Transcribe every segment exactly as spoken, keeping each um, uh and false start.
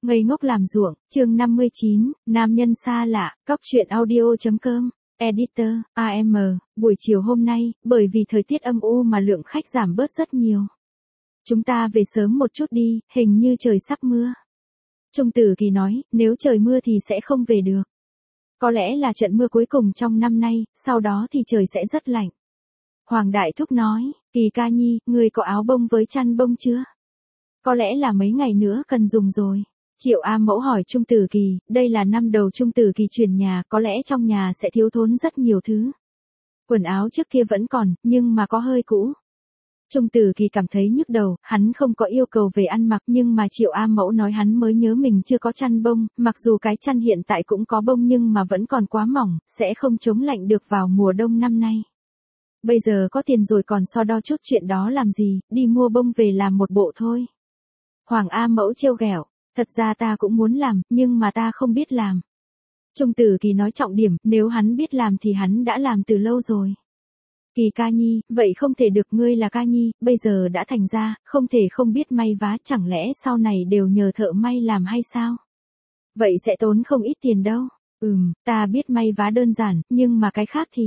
Ngây ngốc làm ruộng, chương năm mươi chín, nam nhân xa lạ, cóc truyện audio chấm com, editor, a em, buổi chiều hôm nay, bởi vì thời tiết âm u mà lượng khách giảm bớt rất nhiều. Chúng ta về sớm một chút đi, hình như trời sắp mưa. Trung Tử Kỳ nói, nếu trời mưa thì sẽ không về được. Có lẽ là trận mưa cuối cùng trong năm nay, sau đó thì trời sẽ rất lạnh. Hoàng Đại Thúc nói, Kỳ ca nhi, ngươi có áo bông với chăn bông chưa? Có lẽ là mấy ngày nữa cần dùng rồi. Triệu A Mẫu hỏi Trung Tử Kỳ, đây là năm đầu Trung Tử Kỳ chuyển nhà, có lẽ trong nhà sẽ thiếu thốn rất nhiều thứ. Quần áo trước kia vẫn còn, nhưng mà có hơi cũ. Trung Tử Kỳ cảm thấy nhức đầu, hắn không có yêu cầu về ăn mặc nhưng mà Triệu A Mẫu nói hắn mới nhớ mình chưa có chăn bông, mặc dù cái chăn hiện tại cũng có bông nhưng mà vẫn còn quá mỏng, sẽ không chống lạnh được vào mùa đông năm nay. Bây giờ có tiền rồi còn so đo chút chuyện đó làm gì, đi mua bông về làm một bộ thôi. Hoàng A Mẫu trêu ghẹo, thật ra ta cũng muốn làm, nhưng mà ta không biết làm. Trung Tử Kỳ nói trọng điểm, nếu hắn biết làm thì hắn đã làm từ lâu rồi. Kỳ ca nhi, vậy không thể được, ngươi là ca nhi, bây giờ đã thành ra, không thể không biết may vá, chẳng lẽ sau này đều nhờ thợ may làm hay sao? Vậy sẽ tốn không ít tiền đâu. Ừm, ta biết may vá đơn giản, nhưng mà cái khác thì...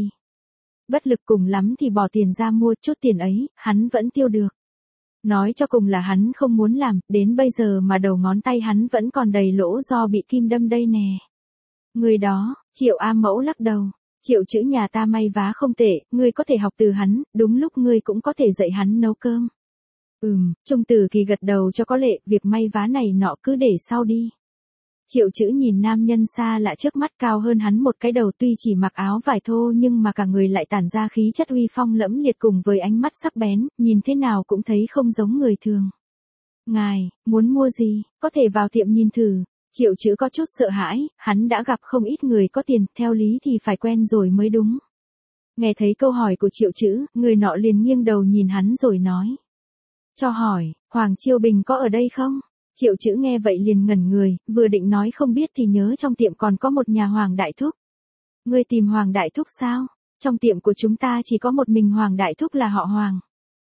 Bất lực, cùng lắm thì bỏ tiền ra mua, chút tiền ấy, hắn vẫn tiêu được. Nói cho cùng là hắn không muốn làm, đến bây giờ mà đầu ngón tay hắn vẫn còn đầy lỗ do bị kim đâm đây nè. Người đó, Triệu A Mẫu lắc đầu. Triệu chữ nhà ta may vá không tệ, ngươi có thể học từ hắn, đúng lúc ngươi cũng có thể dạy hắn nấu cơm. Ừm, Trung Tử Kỳ gật đầu cho có lệ, việc may vá này nọ cứ để sau đi. Triệu chữ nhìn nam nhân xa lạ trước mắt, cao hơn hắn một cái đầu, tuy chỉ mặc áo vải thô nhưng mà cả người lại tản ra khí chất uy phong lẫm liệt cùng với ánh mắt sắc bén, nhìn thế nào cũng thấy không giống người thường. Ngài, muốn mua gì, có thể vào tiệm nhìn thử. Triệu chữ có chút sợ hãi, hắn đã gặp không ít người có tiền, theo lý thì phải quen rồi mới đúng. Nghe thấy câu hỏi của Triệu chữ, người nọ liền nghiêng đầu nhìn hắn rồi nói. Cho hỏi, Hoàng Chiêu Bình có ở đây không? Triệu chữ nghe vậy liền ngẩn người, vừa định nói không biết thì nhớ trong tiệm còn có một nhà Hoàng Đại Thúc. Ngươi tìm Hoàng Đại Thúc sao? Trong tiệm của chúng ta chỉ có một mình Hoàng Đại Thúc là họ Hoàng.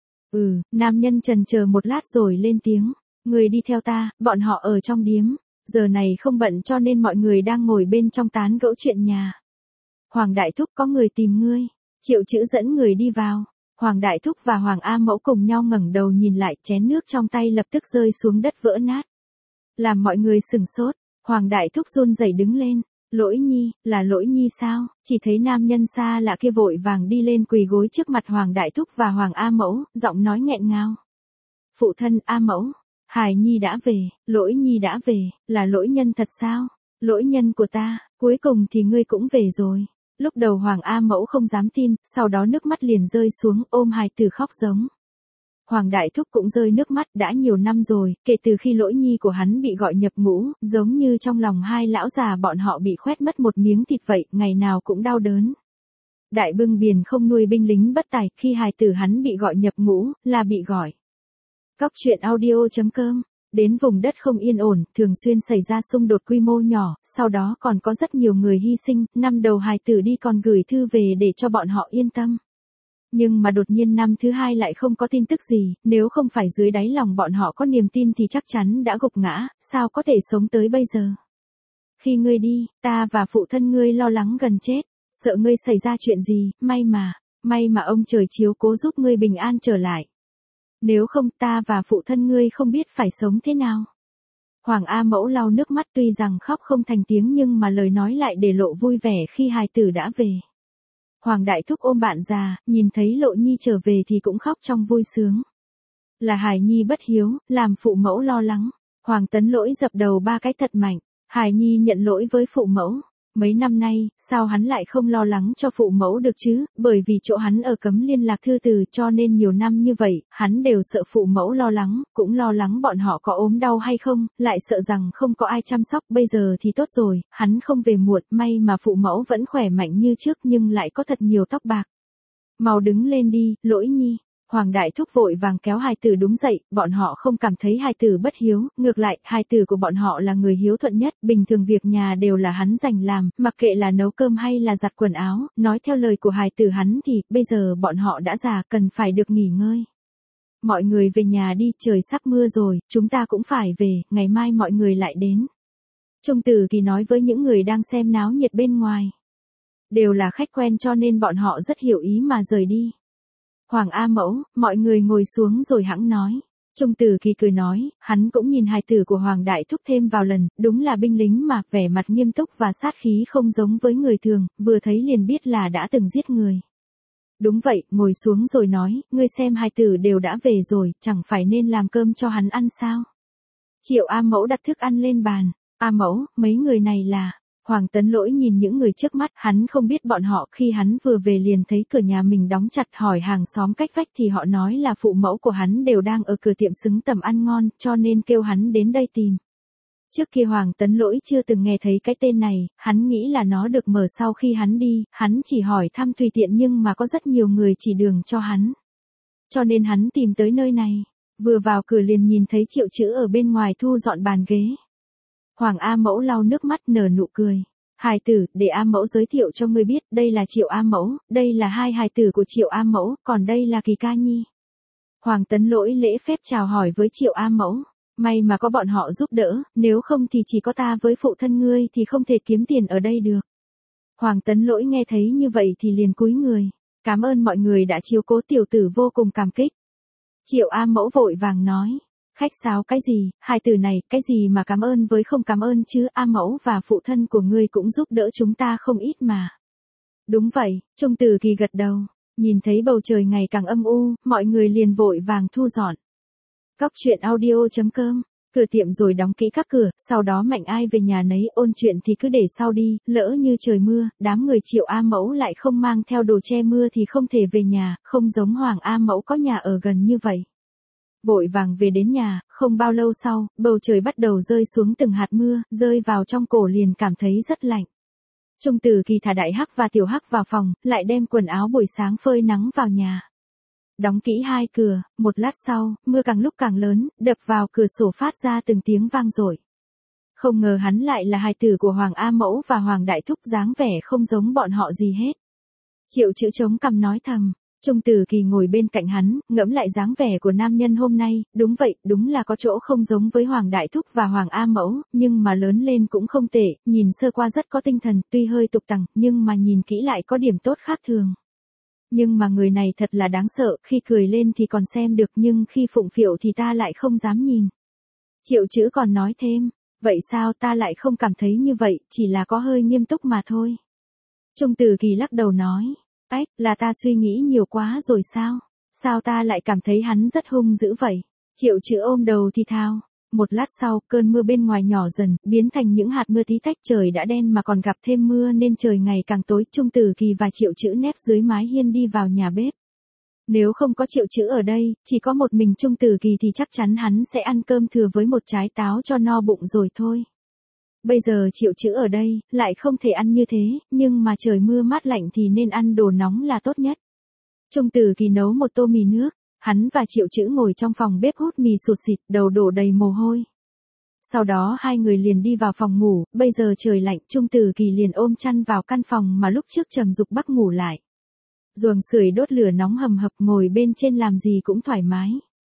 Ừ, nam nhân chần chờ một lát rồi lên tiếng. Ngươi đi theo ta, bọn họ ở trong điếm. Giờ này không bận cho nên mọi người đang ngồi bên trong tán gẫu chuyện nhà. Hoàng Đại Thúc, có người tìm ngươi. Triệu chữ dẫn người đi vào. Hoàng Đại Thúc và Hoàng A Mẫu cùng nhau ngẩng đầu nhìn lại, chén nước trong tay lập tức rơi xuống đất vỡ nát. Làm mọi người sửng sốt, Hoàng Đại Thúc run rẩy đứng lên. Lỗi nhi, là Lỗi nhi sao? Chỉ thấy nam nhân xa lạ kia vội vàng đi lên quỳ gối trước mặt Hoàng Đại Thúc và Hoàng A Mẫu, giọng nói nghẹn ngào. Phụ thân A Mẫu, Hải nhi đã về, Lỗi nhi đã về, là Lỗi nhân thật sao? Lỗi nhân của ta, cuối cùng thì ngươi cũng về rồi. Lúc đầu Hoàng A Mẫu không dám tin, sau đó nước mắt liền rơi xuống, ôm hài tử khóc giống. Hoàng Đại Thúc cũng rơi nước mắt, đã nhiều năm rồi, kể từ khi Lỗi nhi của hắn bị gọi nhập ngũ, giống như trong lòng hai lão già bọn họ bị khoét mất một miếng thịt vậy, ngày nào cũng đau đớn. Đại bưng biển không nuôi binh lính bất tài, khi hài tử hắn bị gọi nhập ngũ, là bị gọi. Cóc truyện audio chấm com. Đến vùng đất không yên ổn, thường xuyên xảy ra xung đột quy mô nhỏ, sau đó còn có rất nhiều người hy sinh, năm đầu hài tử đi còn gửi thư về để cho bọn họ yên tâm. Nhưng mà đột nhiên năm thứ hai lại không có tin tức gì, nếu không phải dưới đáy lòng bọn họ có niềm tin thì chắc chắn đã gục ngã, sao có thể sống tới bây giờ. Khi ngươi đi, ta và phụ thân ngươi lo lắng gần chết, sợ ngươi xảy ra chuyện gì, may mà, may mà ông trời chiếu cố giúp ngươi bình an trở lại. Nếu không ta và phụ thân ngươi không biết phải sống thế nào. Hoàng A Mẫu lau nước mắt, tuy rằng khóc không thành tiếng nhưng mà lời nói lại để lộ vui vẻ khi hài tử đã về. Hoàng Đại Thúc ôm bạn già, nhìn thấy Lộ nhi trở về thì cũng khóc trong vui sướng. Là Hải nhi bất hiếu, làm phụ mẫu lo lắng. Hoàng Tấn Lỗi dập đầu ba cái thật mạnh. Hải nhi nhận lỗi với phụ mẫu. Mấy năm nay, sao hắn lại không lo lắng cho phụ mẫu được chứ, bởi vì chỗ hắn ở cấm liên lạc thư từ cho nên nhiều năm như vậy, hắn đều sợ phụ mẫu lo lắng, cũng lo lắng bọn họ có ốm đau hay không, lại sợ rằng không có ai chăm sóc, bây giờ thì tốt rồi, hắn không về muộn, may mà phụ mẫu vẫn khỏe mạnh như trước nhưng lại có thật nhiều tóc bạc. Mau đứng lên đi, Lỗi nhi. Hoàng Đại Thúc vội vàng kéo hài tử đúng dậy, bọn họ không cảm thấy hài tử bất hiếu, ngược lại, hài tử của bọn họ là người hiếu thuận nhất, bình thường việc nhà đều là hắn dành làm, mặc kệ là nấu cơm hay là giặt quần áo, nói theo lời của hài tử hắn thì, bây giờ bọn họ đã già, cần phải được nghỉ ngơi. Mọi người về nhà đi, trời sắp mưa rồi, chúng ta cũng phải về, ngày mai mọi người lại đến. Trung Tử Kỳ nói với những người đang xem náo nhiệt bên ngoài. Đều là khách quen cho nên bọn họ rất hiểu ý mà rời đi. Hoàng A Mẫu, mọi người ngồi xuống rồi hẵng nói. Trung Tử Kỳ cười nói, hắn cũng nhìn hài tử của Hoàng Đại Thúc thêm vào lần, đúng là binh lính mà, vẻ mặt nghiêm túc và sát khí không giống với người thường, vừa thấy liền biết là đã từng giết người. Đúng vậy, ngồi xuống rồi nói, ngươi xem hài tử đều đã về rồi, chẳng phải nên làm cơm cho hắn ăn sao? Triệu A Mẫu đặt thức ăn lên bàn. A Mẫu, mấy người này là... Hoàng Tấn Lỗi nhìn những người trước mắt, hắn không biết bọn họ, khi hắn vừa về liền thấy cửa nhà mình đóng chặt, hỏi hàng xóm cách vách thì họ nói là phụ mẫu của hắn đều đang ở cửa tiệm xứng tầm ăn ngon, cho nên kêu hắn đến đây tìm. Trước kia Hoàng Tấn Lỗi chưa từng nghe thấy cái tên này, hắn nghĩ là nó được mở sau khi hắn đi, hắn chỉ hỏi thăm tùy tiện nhưng mà có rất nhiều người chỉ đường cho hắn. Cho nên hắn tìm tới nơi này, vừa vào cửa liền nhìn thấy Triệu Chữ ở bên ngoài thu dọn bàn ghế. Hoàng A Mẫu lau nước mắt nở nụ cười. Hài tử, để A Mẫu giới thiệu cho ngươi biết, đây là Triệu A Mẫu, đây là hai hài tử của Triệu A Mẫu, còn đây là Kỳ Ca Nhi. Hoàng Tấn Lỗi lễ phép chào hỏi với Triệu A Mẫu. May mà có bọn họ giúp đỡ, nếu không thì chỉ có ta với phụ thân ngươi thì không thể kiếm tiền ở đây được. Hoàng Tấn Lỗi nghe thấy như vậy thì liền cúi người. Cảm ơn mọi người đã chiếu cố tiểu tử, vô cùng cảm kích. Triệu A Mẫu vội vàng nói. Khách sáo cái gì, hai từ này, cái gì mà cảm ơn với không cảm ơn chứ, A Mẫu và phụ thân của ngươi cũng giúp đỡ chúng ta không ít mà. Đúng vậy, Trung Tử Kỳ gật đầu, nhìn thấy bầu trời ngày càng âm u, mọi người liền vội vàng thu dọn. Cóc truyện audio chấm com, cửa tiệm rồi đóng kỹ các cửa, sau đó mạnh ai về nhà nấy, ôn chuyện thì cứ để sau đi, lỡ như trời mưa, đám người Triệu A Mẫu lại không mang theo đồ che mưa thì không thể về nhà, không giống Hoàng A Mẫu có nhà ở gần như vậy. Vội vàng về đến nhà, không bao lâu sau, bầu trời bắt đầu rơi xuống từng hạt mưa, rơi vào trong cổ liền cảm thấy rất lạnh. Trung Tử Kỳ thả Đại Hắc và Tiểu Hắc vào phòng, lại đem quần áo buổi sáng phơi nắng vào nhà. Đóng kỹ hai cửa, một lát sau, mưa càng lúc càng lớn, đập vào cửa sổ phát ra từng tiếng vang dội. Không ngờ hắn lại là hài tử của Hoàng A Mẫu và Hoàng Đại Thúc, dáng vẻ không giống bọn họ gì hết. Triệu Chữ chống cằm nói thầm. Trung Tử Kỳ ngồi bên cạnh hắn, ngẫm lại dáng vẻ của nam nhân hôm nay, đúng vậy, đúng là có chỗ không giống với Hoàng Đại Thúc và Hoàng A Mẫu, nhưng mà lớn lên cũng không tệ, nhìn sơ qua rất có tinh thần, tuy hơi tục tằng, nhưng mà nhìn kỹ lại có điểm tốt khác thường. Nhưng mà người này thật là đáng sợ, khi cười lên thì còn xem được nhưng khi phụng phịu thì ta lại không dám nhìn. Triệu Chữ còn nói thêm, vậy sao ta lại không cảm thấy như vậy, chỉ là có hơi nghiêm túc mà thôi. Trung Tử Kỳ lắc đầu nói. Ách, là ta suy nghĩ nhiều quá rồi sao? Sao ta lại cảm thấy hắn rất hung dữ vậy? Triệu Chữ ôm đầu thì thào. Một lát sau, cơn mưa bên ngoài nhỏ dần, biến thành những hạt mưa tí tách, trời đã đen mà còn gặp thêm mưa nên trời ngày càng tối. Trung Tử Kỳ và Triệu Chữ nép dưới mái hiên đi vào nhà bếp. Nếu không có Triệu Chữ ở đây, chỉ có một mình Trung Tử Kỳ thì chắc chắn hắn sẽ ăn cơm thừa với một trái táo cho no bụng rồi thôi. Bây giờ Triệu Chữ ở đây, lại không thể ăn như thế, nhưng mà trời mưa mát lạnh thì nên ăn đồ nóng là tốt nhất. Trung Tử Kỳ nấu một tô mì nước, hắn và Triệu Chữ ngồi trong phòng bếp hút mì sụt sịt, đầu đổ đầy mồ hôi. Sau đó hai người liền đi vào phòng ngủ, bây giờ trời lạnh, Trung Tử Kỳ liền ôm chăn vào căn phòng mà lúc trước Trầm Dục Bắc ngủ lại. Giường sưởi đốt lửa nóng hầm hập, ngồi bên trên làm gì cũng thoải mái.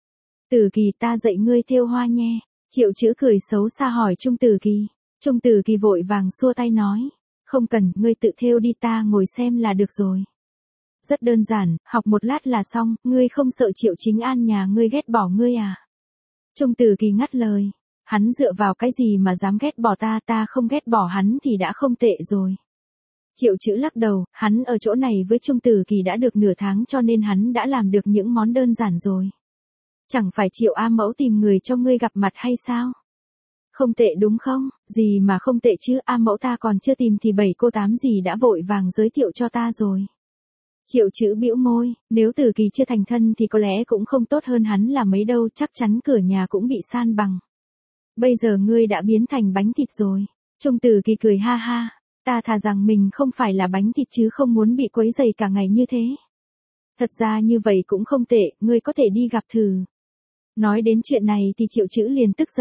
Tử Kỳ, ta dạy ngươi thêu hoa nhé. Triệu Chữ cười xấu xa hỏi Trung Tử Kỳ. Trung Tử Kỳ vội vàng xua tay nói, không cần, ngươi tự thêu đi, ta ngồi xem là được rồi. Rất đơn giản, học một lát là xong, ngươi không sợ Triệu Chính An nhà ngươi ghét bỏ ngươi à? Trung Tử Kỳ ngắt lời, hắn dựa vào cái gì mà dám ghét bỏ ta, ta không ghét bỏ hắn thì đã không tệ rồi. Triệu Chữ lắc đầu, hắn ở chỗ này với Trung Tử Kỳ đã được nửa tháng cho nên hắn đã làm được những món đơn giản rồi. Chẳng phải Triệu A Mẫu tìm người cho ngươi gặp mặt hay sao? Không tệ đúng không? Gì mà không tệ chứ, A Mẫu ta còn chưa tìm thì bảy cô tám gì đã vội vàng giới thiệu cho ta rồi. Triệu Chữ bĩu môi, nếu Tử Kỳ chưa thành thân thì có lẽ cũng không tốt hơn hắn là mấy đâu, chắc chắn cửa nhà cũng bị san bằng. Bây giờ ngươi đã biến thành bánh thịt rồi. Trung Tử Kỳ cười ha ha, ta thà rằng mình không phải là bánh thịt chứ không muốn bị quấy rầy cả ngày như thế. Thật ra như vậy cũng không tệ, ngươi có thể đi gặp thử. Nói đến chuyện này thì Triệu Chữ liền tức giận.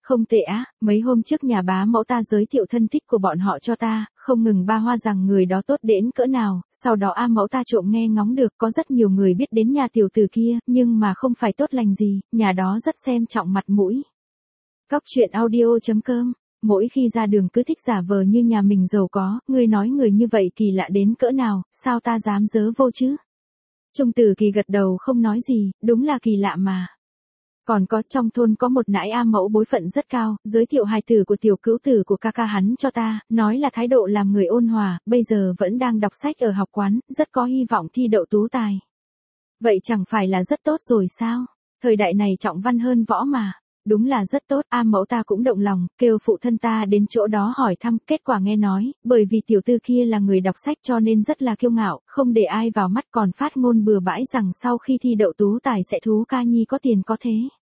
Không tệ á, mấy hôm trước nhà bá mẫu ta giới thiệu thân thích của bọn họ cho ta, không ngừng ba hoa rằng người đó tốt đến cỡ nào, sau đó A mẫu ta trộm nghe ngóng được có rất nhiều người biết đến nhà tiểu tử kia, nhưng mà không phải tốt lành gì, nhà đó rất xem trọng mặt mũi. Cóc truyện audio chấm com. Mỗi khi ra đường cứ thích giả vờ như nhà mình giàu có, ngươi nói người như vậy kỳ lạ đến cỡ nào, sao ta dám dớ vô chứ? Trung Tử Kỳ gật đầu không nói gì, đúng là kỳ lạ mà. Còn có trong thôn có một nãi A mẫu bối phận rất cao, giới thiệu hài tử của tiểu cữu tử của ca ca hắn cho ta, nói là thái độ làm người ôn hòa, bây giờ vẫn đang đọc sách ở học quán, rất có hy vọng thi đậu tú tài. Vậy chẳng phải là rất tốt rồi sao? Thời đại này trọng văn hơn võ mà. Đúng là rất tốt, A mẫu ta cũng động lòng, kêu phụ thân ta đến chỗ đó hỏi thăm, kết quả nghe nói, bởi vì tiểu tư kia là người đọc sách cho nên rất là kiêu ngạo, không để ai vào mắt còn phát ngôn bừa bãi rằng sau khi thi đậu tú tài sẽ thú ca nhi có tiền có thế.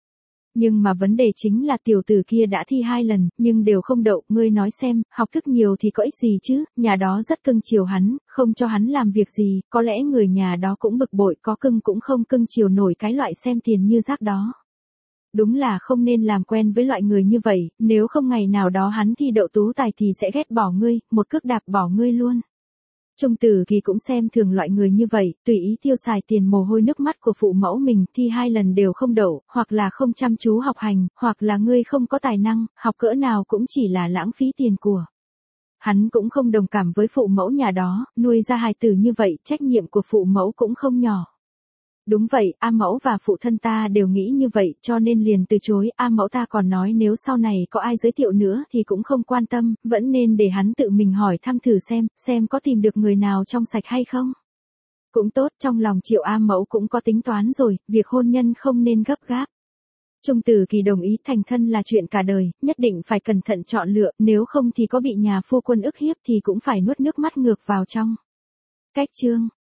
Nhưng mà vấn đề chính là tiểu tử kia đã thi hai lần, nhưng đều không đậu, ngươi nói xem, học thức nhiều thì có ích gì chứ, nhà đó rất cưng chiều hắn, không cho hắn làm việc gì, có lẽ người nhà đó cũng bực bội, có cưng cũng không cưng chiều nổi cái loại xem tiền như rác đó. Đúng là không nên làm quen với loại người như vậy, nếu không ngày nào đó hắn thi đậu tú tài thì sẽ ghét bỏ ngươi, một cước đạp bỏ ngươi luôn. Trung Tử Kỳ cũng xem thường loại người như vậy, tùy ý tiêu xài tiền mồ hôi nước mắt của phụ mẫu mình, thi hai lần đều không đậu, hoặc là không chăm chú học hành, hoặc là ngươi không có tài năng, học cỡ nào cũng chỉ là lãng phí tiền của. Hắn cũng không đồng cảm với phụ mẫu nhà đó, nuôi ra hài tử như vậy, trách nhiệm của phụ mẫu cũng không nhỏ. Đúng vậy, A mẫu và phụ thân ta đều nghĩ như vậy, cho nên liền từ chối, A mẫu ta còn nói nếu sau này có ai giới thiệu nữa thì cũng không quan tâm, vẫn nên để hắn tự mình hỏi thăm thử xem, xem có tìm được người nào trong sạch hay không. Cũng tốt, trong lòng Triệu A mẫu cũng có tính toán rồi, việc hôn nhân không nên gấp gáp. Trung Tử Kỳ đồng ý, thành thân là chuyện cả đời, nhất định phải cẩn thận chọn lựa, nếu không thì có bị nhà phu quân ức hiếp thì cũng phải nuốt nước mắt ngược vào trong. Cách chương